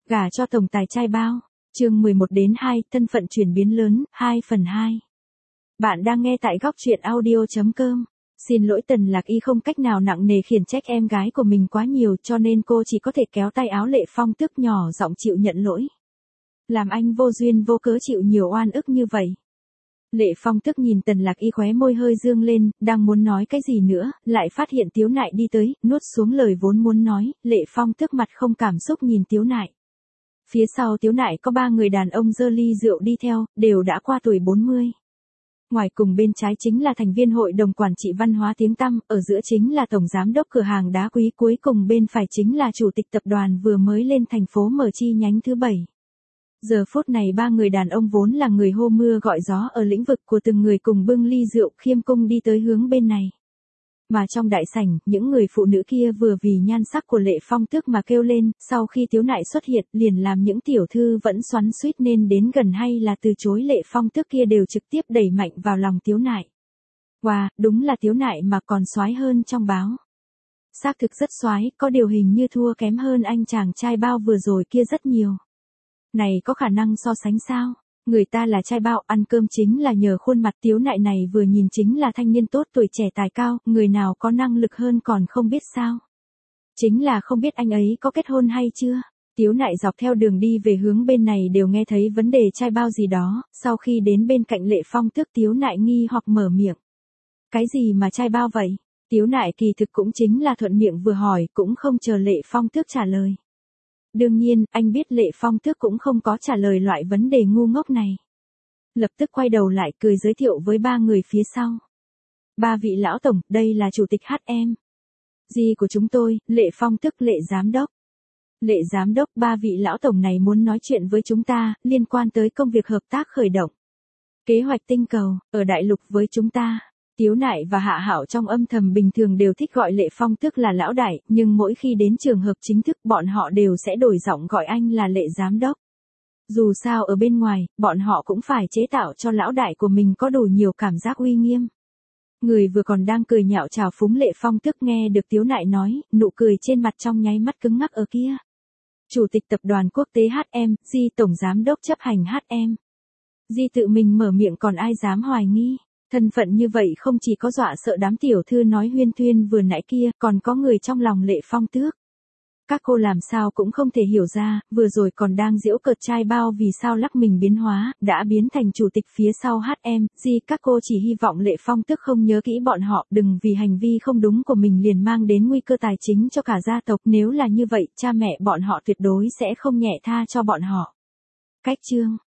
Gả cho tổng tài trai bao. Chương 11 đến 2, thân phận chuyển biến lớn, 2 phần 2. Bạn đang nghe tại góc truyện audio.com. Xin lỗi, Tần Lạc Y không cách nào nặng nề khiển trách em gái của mình quá nhiều, cho nên cô chỉ có thể kéo tay áo Lệ Phong Tước nhỏ giọng chịu nhận lỗi. Làm anh vô duyên vô cớ chịu nhiều oan ức như vậy. Lệ Phong Tước nhìn Tần Lạc Y khóe môi hơi dương lên, đang muốn nói cái gì nữa, lại phát hiện Tiếu Nại đi tới, nuốt xuống lời vốn muốn nói. Lệ Phong Tước mặt không cảm xúc nhìn Tiếu Nại. Phía sau Tiếu Nại có 3 người đàn ông giơ ly rượu đi theo, đều đã qua tuổi 40. Ngoài cùng bên trái chính là thành viên hội đồng quản trị văn hóa tiếng tăm, ở giữa chính là tổng giám đốc cửa hàng đá quý, cuối cùng bên phải chính là chủ tịch tập đoàn vừa mới lên thành phố mở chi nhánh thứ 7. Giờ phút này 3 người đàn ông vốn là người hô mưa gọi gió ở lĩnh vực của từng người cùng bưng ly rượu khiêm cung đi tới hướng bên này. Mà trong đại sảnh, những người phụ nữ kia vừa vì nhan sắc của Lệ Phong Tước mà kêu lên, sau khi Tiếu Nại xuất hiện, liền làm những tiểu thư vẫn xoắn xuýt nên đến gần hay là từ chối Lệ Phong Tước kia đều trực tiếp đẩy mạnh vào lòng Tiếu Nại. Wow, đúng là Tiếu Nại mà còn soái hơn trong báo. Xác thực rất soái, có điều hình như thua kém hơn anh chàng trai bao vừa rồi kia rất nhiều. Này có khả năng so sánh sao? Người ta là trai bao, ăn cơm chính là nhờ khuôn mặt. Tiếu Nại này vừa nhìn chính là thanh niên tốt, tuổi trẻ tài cao, người nào có năng lực hơn còn không biết sao. Chính là không biết anh ấy có kết hôn hay chưa. Tiếu Nại dọc theo đường đi về hướng bên này đều nghe thấy vấn đề trai bao gì đó, sau khi đến bên cạnh Lệ Phong Tước Tiếu Nại nghi hoặc mở miệng. Cái gì mà trai bao vậy? Tiếu Nại kỳ thực cũng chính là thuận miệng vừa hỏi, cũng không chờ Lệ Phong Tước trả lời. Đương nhiên, anh biết Lệ Phong Tước cũng không có trả lời loại vấn đề ngu ngốc này. Lập tức quay đầu lại cười giới thiệu với 3 người phía sau. 3 vị lão tổng, đây là chủ tịch HM. Dì của chúng tôi, Lệ Phong Tước Lệ Giám Đốc. Lệ Giám Đốc, 3 vị lão tổng này muốn nói chuyện với chúng ta, liên quan tới công việc hợp tác khởi động. Kế hoạch tinh cầu, ở đại lục với chúng ta. Tiếu Nại và Hạ Hạo trong âm thầm bình thường đều thích gọi Lệ Phong Tước là lão đại, nhưng mỗi khi đến trường hợp chính thức bọn họ đều sẽ đổi giọng gọi anh là Lệ Giám Đốc. Dù sao ở bên ngoài, bọn họ cũng phải chế tạo cho lão đại của mình có đủ nhiều cảm giác uy nghiêm. Người vừa còn đang cười nhạo chào phúng Lệ Phong Tước nghe được Tiếu Nại nói, nụ cười trên mặt trong nháy mắt cứng ngắc ở kia. Chủ tịch tập đoàn quốc tế HM, Di tổng giám đốc chấp hành HM. Di tự mình mở miệng còn ai dám hoài nghi. Thân phận như vậy không chỉ có dọa sợ đám tiểu thư nói huyên thuyên vừa nãy kia, còn có người trong lòng Lệ Phong Tước. Các cô làm sao cũng không thể hiểu ra, vừa rồi còn đang giễu cợt trai bao vì sao lắc mình biến hóa, đã biến thành chủ tịch phía sau HM, các cô chỉ hy vọng Lệ Phong Tước không nhớ kỹ bọn họ, đừng vì hành vi không đúng của mình liền mang đến nguy cơ tài chính cho cả gia tộc, nếu là như vậy, cha mẹ bọn họ tuyệt đối sẽ không nhẹ tha cho bọn họ. Cách chương